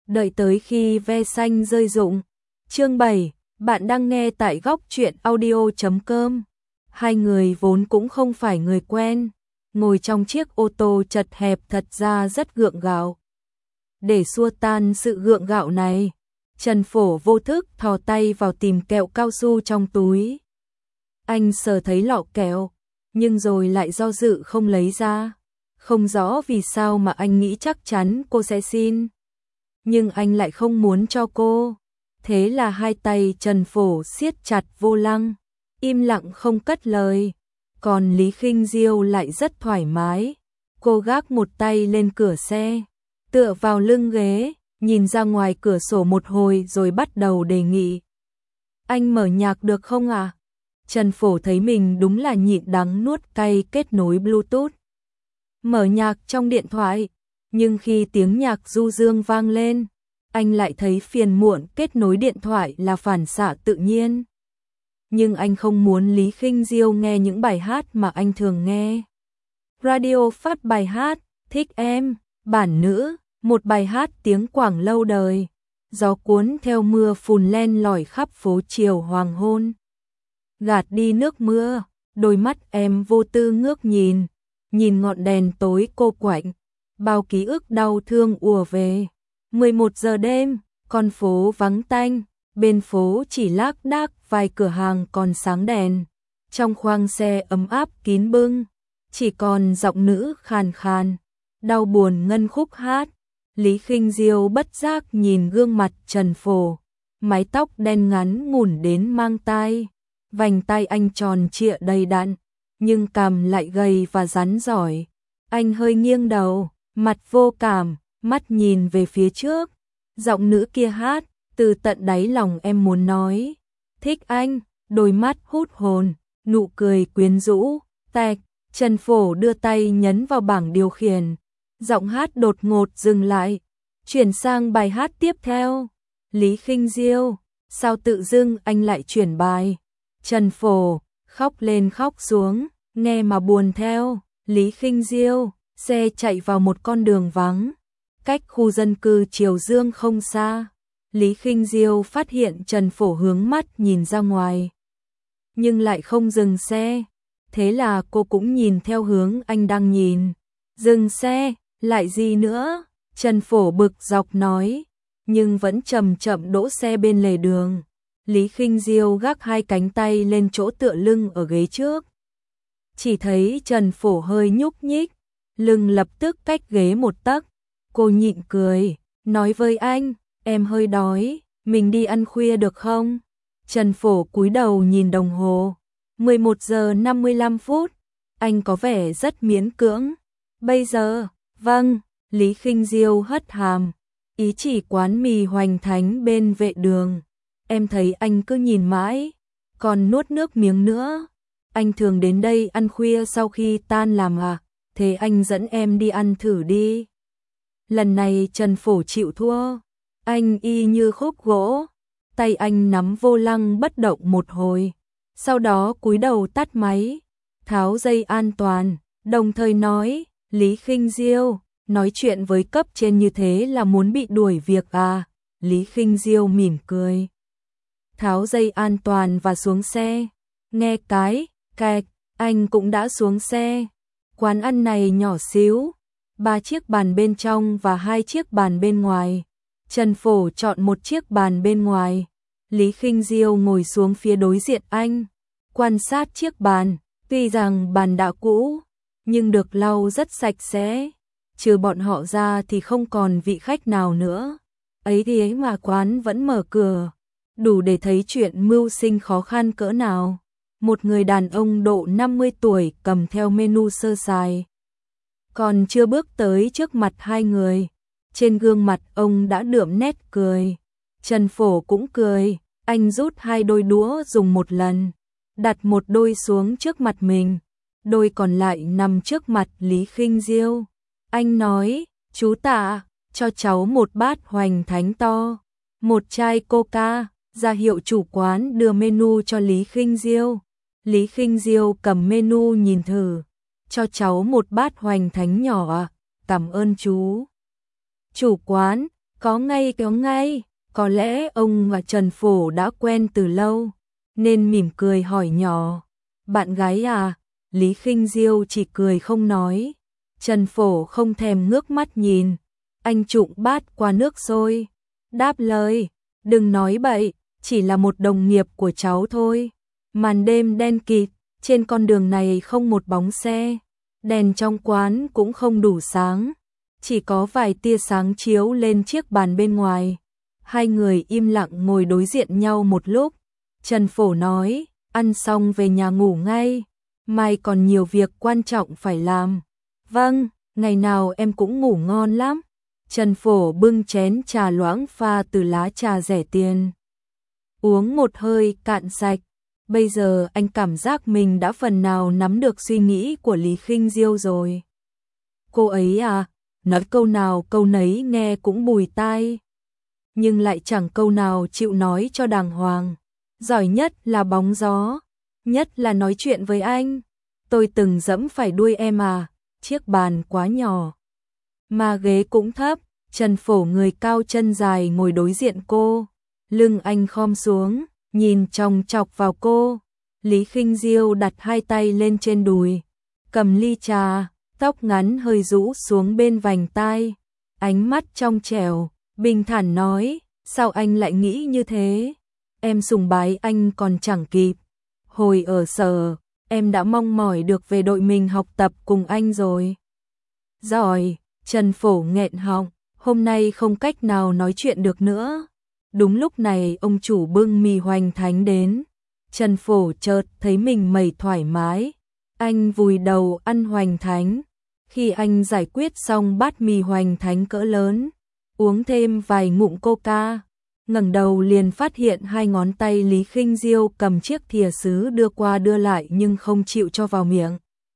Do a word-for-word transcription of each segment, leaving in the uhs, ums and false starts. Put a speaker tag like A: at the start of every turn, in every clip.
A: đợi tới khi ve xanh rơi rụng. Chương bảy, bạn đang nghe tại góc truyện audio chấm com. Hai người vốn cũng không phải người quen, ngồi trong chiếc ô tô chật hẹp thật ra rất gượng gạo. Để xua tan sự gượng gạo này, Trần Phổ vô thức thò tay vào tìm kẹo cao su trong túi. Anh sờ thấy lọ kẹo, nhưng rồi lại do dự không lấy ra. Không rõ vì sao mà anh nghĩ chắc chắn cô sẽ xin. Nhưng anh lại không muốn cho cô. Thế là hai tay Trần Phổ siết chặt vô lăng, im lặng không cất lời. Còn Lý Khinh Diêu lại rất thoải mái. Cô gác một tay lên cửa xe, tựa vào lưng ghế, nhìn ra ngoài cửa sổ một hồi rồi bắt đầu đề nghị. Anh mở nhạc được không ạ? À? Trần Phổ thấy mình đúng là nhịn đắng nuốt cay, kết nối Bluetooth. Mở nhạc trong điện thoại, nhưng khi tiếng nhạc du dương vang lên, anh lại thấy phiền muộn. Kết nối điện thoại là phản xạ tự nhiên. Nhưng anh không muốn Lý Khinh Diêu nghe những bài hát mà anh thường nghe. Radio phát bài hát Thích Em, bản nữ, một bài hát tiếng Quảng lâu đời. Gió cuốn theo mưa phùn len lỏi khắp phố chiều hoàng hôn. Gạt đi nước mưa, đôi mắt em vô tư ngước nhìn, nhìn ngọn đèn tối cô quạnh, bao ký ức đau thương ùa về. mười một giờ đêm, con phố vắng tanh, bên phố chỉ lác đác vài cửa hàng còn sáng đèn. Trong khoang xe ấm áp kín bưng, chỉ còn giọng nữ khàn khàn, đau buồn ngân khúc hát. Lý Khinh Diêu bất giác nhìn gương mặt Trần Phổ, mái tóc đen ngắn ngủn đến mang tai, vành tai anh tròn trịa đầy đặn, nhưng cằm lại gầy và rắn giỏi. Anh hơi nghiêng đầu, mặt vô cảm, mắt nhìn về phía trước. Giọng nữ kia hát, từ tận đáy lòng em muốn nói thích anh, đôi mắt hút hồn, nụ cười quyến rũ. Tạch, Trần Phổ đưa tay nhấn vào bảng điều khiển. Giọng hát đột ngột dừng lại, chuyển sang bài hát tiếp theo. Lý Khinh Diêu, sao tự dưng anh lại chuyển bài? Trần Phổ, khóc lên khóc xuống, nghe mà buồn theo. Lý Khinh Diêu, xe chạy vào một con đường vắng, cách khu dân cư Triều Dương không xa. Lý Khinh Diêu phát hiện Trần Phổ hướng mắt nhìn ra ngoài, nhưng lại không dừng xe. Thế là cô cũng nhìn theo hướng anh đang nhìn. Dừng xe, lại gì nữa? Trần Phổ bực dọc nói, nhưng vẫn chậm chậm đỗ xe bên lề đường. Lý Khinh Diêu gác hai cánh tay lên chỗ tựa lưng ở ghế trước. Chỉ thấy Trần Phổ hơi nhúc nhích, lưng lập tức cách ghế một tấc. Cô nhịn cười, nói với anh, em hơi đói, mình đi ăn khuya được không? Trần Phổ cúi đầu nhìn đồng hồ, mười một giờ năm mươi lăm phút, anh có vẻ rất miễn cưỡng. Bây giờ, vâng. Lý Khinh Diêu hất hàm, ý chỉ quán mì Hoành Thánh bên vệ đường. Em thấy anh cứ nhìn mãi, còn nuốt nước miếng nữa. Anh thường đến đây ăn khuya sau khi tan làm à? Thế anh dẫn em đi ăn thử đi. Lần này Trần Phổ chịu thua, anh y như khúc gỗ, tay anh nắm vô lăng bất động một hồi, sau đó cúi đầu tắt máy, tháo dây an toàn, đồng thời nói, Lý Khinh Diêu, nói chuyện với cấp trên như thế là muốn bị đuổi việc à? Lý Khinh Diêu mỉm cười, tháo dây an toàn và xuống xe. Nghe cái kẹt, anh cũng đã xuống xe. Quán ăn này nhỏ xíu, ba chiếc bàn bên trong và hai chiếc bàn bên ngoài. Trần Phổ chọn một chiếc bàn bên ngoài. Lý Khinh Diêu ngồi xuống phía đối diện anh, quan sát chiếc bàn. Tuy rằng bàn đã cũ, nhưng được lau rất sạch sẽ. Trừ bọn họ ra thì không còn vị khách nào nữa. Ấy thì ấy mà quán vẫn mở cửa, đủ để thấy chuyện mưu sinh khó khăn cỡ nào. Một người đàn ông độ năm mươi tuổi cầm theo menu sơ sài, còn chưa bước tới trước mặt hai người, trên gương mặt ông đã đượm nét cười. Trần Phổ cũng cười, anh rút hai đôi đũa dùng một lần, đặt một đôi xuống trước mặt mình, đôi còn lại nằm trước mặt Lý Khinh Diêu. Anh nói, chú Tạ, cho cháu một bát Hoành Thánh to, một chai Coca. Ra hiệu chủ quán đưa menu cho Lý Khinh Diêu. Lý Khinh Diêu cầm menu nhìn thử, cho cháu một bát Hoành Thánh nhỏ ạ, à? Cảm ơn chú. Chủ quán, Có ngay có ngay, có lẽ ông và Trần Phổ đã quen từ lâu, nên mỉm cười hỏi nhỏ. Bạn gái à? Lý Khinh Diêu chỉ cười không nói. Trần Phổ không thèm ngước mắt nhìn. Anh trụng bát qua nước sôi. Đáp lời, đừng nói bậy, chỉ là một đồng nghiệp của cháu thôi. Màn đêm đen kịt, trên con đường này không một bóng xe. Đèn trong quán cũng không đủ sáng. Chỉ có vài tia sáng chiếu lên chiếc bàn bên ngoài. Hai người im lặng ngồi đối diện nhau một lúc. Trần Phổ nói, ăn xong về nhà ngủ ngay. Mai còn nhiều việc quan trọng phải làm. Vâng, ngày nào em cũng ngủ ngon lắm. Trần Phổ bưng chén trà loãng pha từ lá trà rẻ tiền. Uống một hơi cạn sạch. Bây giờ anh cảm giác mình đã phần nào nắm được suy nghĩ của Lý Khinh Diêu rồi. Cô ấy à, nói câu nào câu nấy nghe cũng bùi tai. Nhưng lại chẳng câu nào chịu nói cho đàng hoàng. Giỏi nhất là bóng gió, nhất là nói chuyện với anh. Tôi từng dẫm phải đuôi em à, chiếc bàn quá nhỏ. Mà ghế cũng thấp, Trần Phổ người cao chân dài ngồi đối diện cô. Lưng anh khom xuống, nhìn chòng chọc vào cô. Lý Khinh Diêu đặt hai tay lên trên đùi, cầm ly trà, tóc ngắn hơi rũ xuống bên vành tai. Ánh mắt trong trẻo, bình thản nói, sao anh lại nghĩ như thế? Em sùng bái anh còn chẳng kịp. Hồi ở Sở, em đã mong mỏi được về đội mình học tập cùng anh rồi. Giỏi, Trần Phổ nghẹn họng, hôm nay không cách nào nói chuyện được nữa. Đúng lúc này ông chủ bưng mì hoành thánh đến. Trần Phổ chợt thấy mình mẩy thoải mái. Anh vùi đầu ăn hoành thánh. Khi anh giải quyết xong bát mì hoành thánh cỡ lớn, uống thêm vài ngụm coca, ngẩng đầu liền phát hiện hai ngón tay Lý Khinh Diêu cầm chiếc thìa sứ đưa qua đưa lại nhưng không chịu cho vào miệng.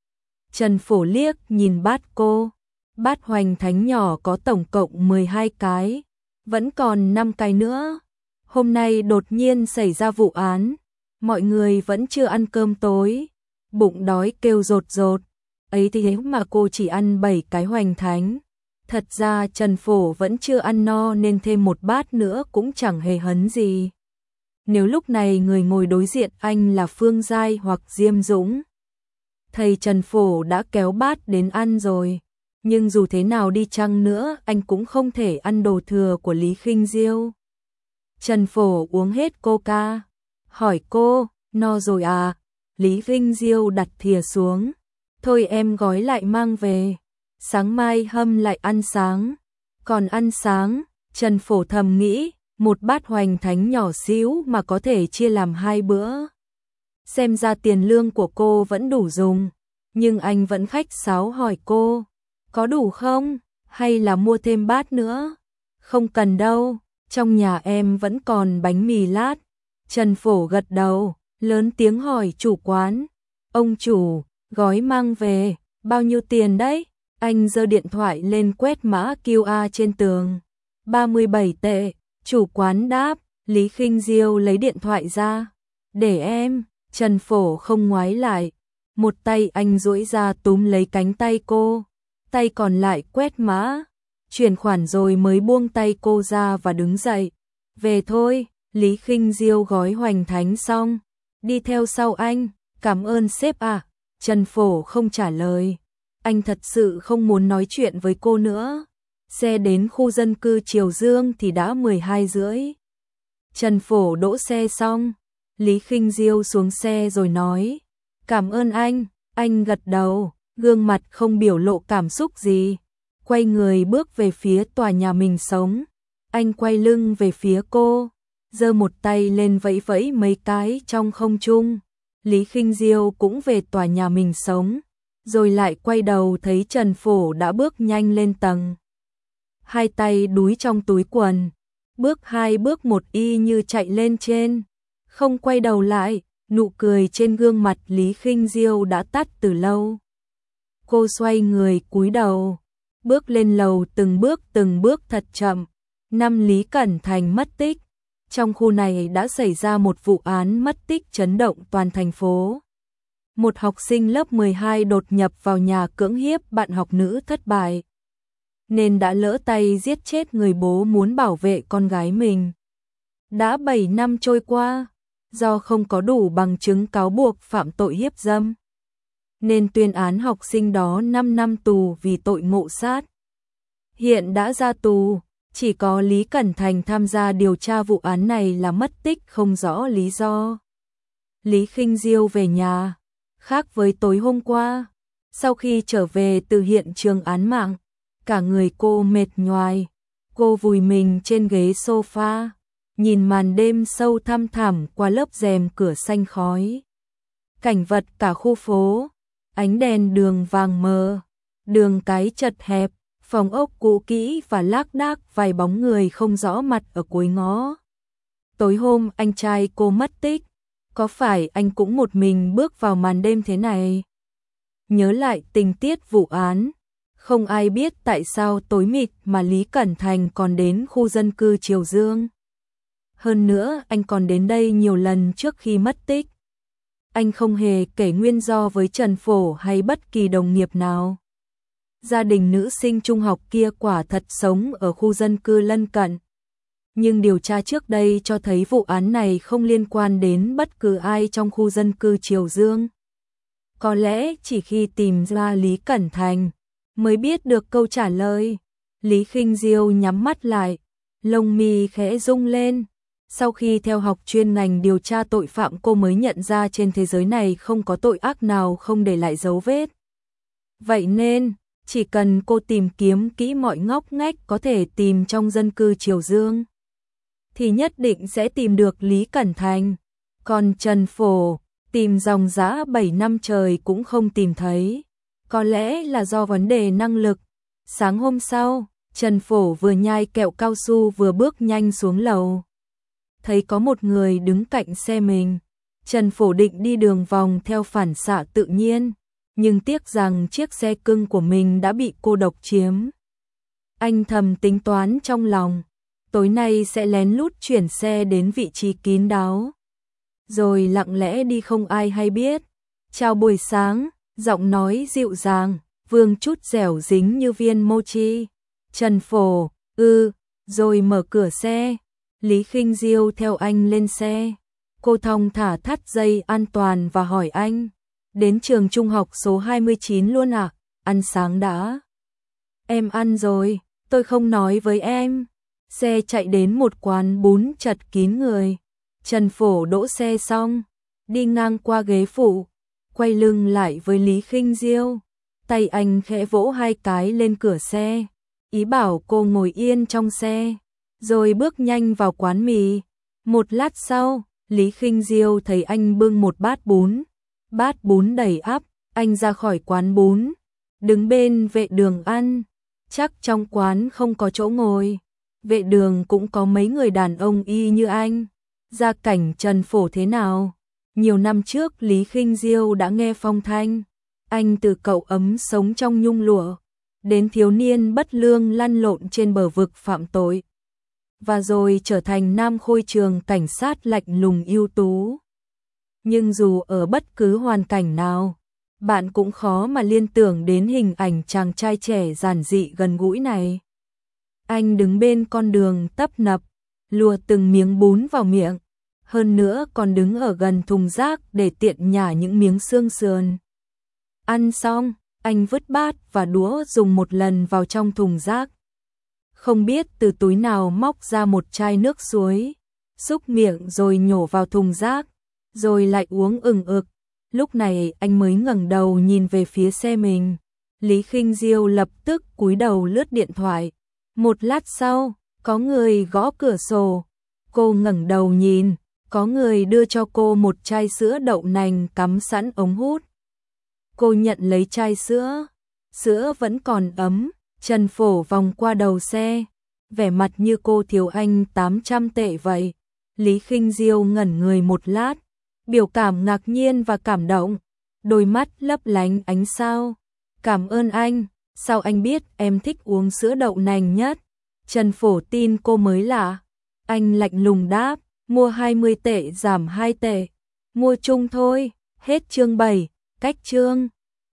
A: Trần Phổ liếc nhìn bát cô. Bát hoành thánh nhỏ có tổng cộng mười hai cái, vẫn còn năm cái nữa. Hôm nay đột nhiên xảy ra vụ án, mọi người vẫn chưa ăn cơm tối, bụng đói kêu rột rột. Ấy thì thế mà cô chỉ ăn bảy cái hoành thánh. Thật ra Trần Phổ vẫn chưa ăn no nên thêm một bát nữa cũng chẳng hề hấn gì. Nếu lúc này người ngồi đối diện anh là Phương Giai hoặc Diêm Dũng, thầy Trần Phổ đã kéo bát đến ăn rồi. Nhưng dù thế nào đi chăng nữa anh cũng không thể ăn đồ thừa của Lý Khinh Diêu. Trần Phổ uống hết coca, hỏi cô, no rồi à? Lý Khinh Diêu đặt thìa xuống. Thôi em gói lại mang về, sáng mai hâm lại ăn sáng. Còn ăn sáng, Trần Phổ thầm nghĩ, một bát hoành thánh nhỏ xíu mà có thể chia làm hai bữa. Xem ra tiền lương của cô vẫn đủ dùng, nhưng anh vẫn khách sáo hỏi cô, có đủ không? Hay là mua thêm bát nữa? Không cần đâu, trong nhà em vẫn còn bánh mì lát. Trần Phổ gật đầu, lớn tiếng hỏi chủ quán, ông chủ, gói mang về, bao nhiêu tiền đấy? Anh giơ điện thoại lên quét mã quy rờ trên tường. ba mươi bảy tệ, chủ quán đáp. Lý Khinh Diêu lấy điện thoại ra. Để em. Trần Phổ không ngoái lại. Một tay anh duỗi ra túm lấy cánh tay cô, tay còn lại quét mã, chuyển khoản rồi mới buông tay cô ra và đứng dậy. Về thôi. Lý Khinh Diêu gói hoành thánh xong, đi theo sau anh. Cảm ơn sếp ạ. Trần Phổ không trả lời. Anh thật sự không muốn nói chuyện với cô nữa. Xe đến khu dân cư Triều Dương thì đã mười hai rưỡi. Trần Phổ đỗ xe xong, Lý Khinh Diêu xuống xe rồi nói, cảm ơn anh. Anh gật đầu, gương mặt không biểu lộ cảm xúc gì. Quay người bước về phía tòa nhà mình sống. Anh quay lưng về phía cô, giơ một tay lên vẫy vẫy mấy cái trong không trung. Lý Khinh Diêu cũng về tòa nhà mình sống, rồi lại quay đầu thấy Trần Phổ đã bước nhanh lên tầng. Hai tay đúi trong túi quần, bước hai bước một y như chạy lên trên, không quay đầu lại. Nụ cười trên gương mặt Lý Khinh Diêu đã tắt từ lâu. Cô xoay người cúi đầu, bước lên lầu từng bước từng bước thật chậm. Năm Lý Cẩn Thành mất tích. Trong khu này đã xảy ra một vụ án mất tích chấn động toàn thành phố. Một học sinh lớp mười hai đột nhập vào nhà cưỡng hiếp bạn học nữ thất bại. nên đã lỡ tay giết chết người bố muốn bảo vệ con gái mình. Đã bảy năm trôi qua, do không có đủ bằng chứng cáo buộc phạm tội hiếp dâm, nên tuyên án học sinh đó năm năm tù vì tội ngộ sát. Hiện đã ra tù, chỉ có Lý Cẩn Thành tham gia điều tra vụ án này là mất tích không rõ lý do. Lý Khinh Diêu về nhà, khác với tối hôm qua, sau khi trở về từ hiện trường án mạng, cả người cô mệt nhoài, cô vùi mình trên ghế sofa, nhìn màn đêm sâu thăm thẳm qua lớp rèm cửa xanh khói. Cảnh vật cả khu phố, ánh đèn đường vàng mờ, đường cái chật hẹp, phòng ốc cũ kỹ và lác đác vài bóng người không rõ mặt ở cuối ngõ. Tối hôm anh trai cô mất tích, có phải anh cũng một mình bước vào màn đêm thế này? Nhớ lại tình tiết vụ án, không ai biết tại sao tối mịt mà Lý Cẩn Thành còn đến khu dân cư Triều Dương. Hơn nữa anh còn đến đây nhiều lần trước khi mất tích. Anh không hề kể nguyên do với Trần Phổ hay bất kỳ đồng nghiệp nào. Gia đình nữ sinh trung học kia quả thật sống ở khu dân cư lân cận. Nhưng điều tra trước đây cho thấy vụ án này không liên quan đến bất cứ ai trong khu dân cư Triều Dương. Có lẽ chỉ khi tìm ra Lý Cẩn Thành mới biết được câu trả lời. Lý Khinh Diêu nhắm mắt lại, lông mi khẽ rung lên. Sau khi theo học chuyên ngành điều tra tội phạm, cô mới nhận ra trên thế giới này không có tội ác nào không để lại dấu vết. Vậy nên, chỉ cần cô tìm kiếm kỹ mọi ngóc ngách có thể tìm trong dân cư Triều Dương, thì nhất định sẽ tìm được Lý Cẩn Thành. Còn Trần Phổ, tìm dòng dã bảy năm trời cũng không tìm thấy. Có lẽ là do vấn đề năng lực. Sáng hôm sau, Trần Phổ vừa nhai kẹo cao su vừa bước nhanh xuống lầu. Thấy có một người đứng cạnh xe mình. Trần Phổ định đi đường vòng theo phản xạ tự nhiên, nhưng tiếc rằng chiếc xe cưng của mình đã bị cô độc chiếm. Anh thầm tính toán trong lòng, tối nay sẽ lén lút chuyển xe đến vị trí kín đáo, rồi lặng lẽ đi không ai hay biết. Chào buổi sáng, giọng nói dịu dàng, vương chút dẻo dính như viên mochi. Trần Phổ, ư, rồi mở cửa xe. Lý Khinh Diêu theo anh lên xe. Cô thong thả thắt dây an toàn và hỏi anh, đến trường trung học số hai mươi chín luôn à? Ăn sáng đã? Em ăn rồi, tôi không nói với em. Xe chạy đến một quán bún chật kín người. Trần Phổ đỗ xe xong, đi ngang qua ghế phụ, quay lưng lại với Lý Khinh Diêu. Tay anh khẽ vỗ hai cái lên cửa xe, ý bảo cô ngồi yên trong xe, rồi bước nhanh vào quán mì. Một lát sau, Lý Khinh Diêu thấy anh bưng một bát bún, bát bún đầy ắp, anh ra khỏi quán bún, đứng bên vệ đường ăn, chắc trong quán không có chỗ ngồi. Vệ đường cũng có mấy người đàn ông y như anh. Gia cảnh Trần Phổ thế nào? Nhiều năm trước Lý Khinh Diêu đã nghe phong thanh, anh từ cậu ấm sống trong nhung lụa, đến thiếu niên bất lương lăn lộn trên bờ vực phạm tội, và rồi trở thành nam khôi trường cảnh sát lạnh lùng ưu tú. Nhưng dù ở bất cứ hoàn cảnh nào, bạn cũng khó mà liên tưởng đến hình ảnh chàng trai trẻ giản dị gần gũi này. Anh đứng bên con đường tấp nập, lùa từng miếng bún vào miệng, hơn nữa còn đứng ở gần thùng rác để tiện nhả những miếng xương sườn. Ăn xong, anh vứt bát và đũa dùng một lần vào trong thùng rác. Không biết từ túi nào móc ra một chai nước suối, xúc miệng rồi nhổ vào thùng rác, rồi lại uống ừng ực. Lúc này anh mới ngẩng đầu nhìn về phía xe mình. Lý Khinh Diêu lập tức cúi đầu lướt điện thoại. Một lát sau, có người gõ cửa sổ. Cô ngẩng đầu nhìn, có người đưa cho cô một chai sữa đậu nành cắm sẵn ống hút. Cô nhận lấy chai sữa, sữa vẫn còn ấm. Trần Phổ vòng qua đầu xe, vẻ mặt như cô thiếu anh tám trăm tệ vậy. Lý Khinh Diêu ngẩn người một lát, biểu cảm ngạc nhiên và cảm động, đôi mắt lấp lánh ánh sao. Cảm ơn anh, sao anh biết em thích uống sữa đậu nành nhất? Trần Phổ tin cô mới lạ. Anh lạnh lùng đáp, mua hai mươi tệ giảm hai tệ, mua chung thôi. Hết chương bảy, cách chương.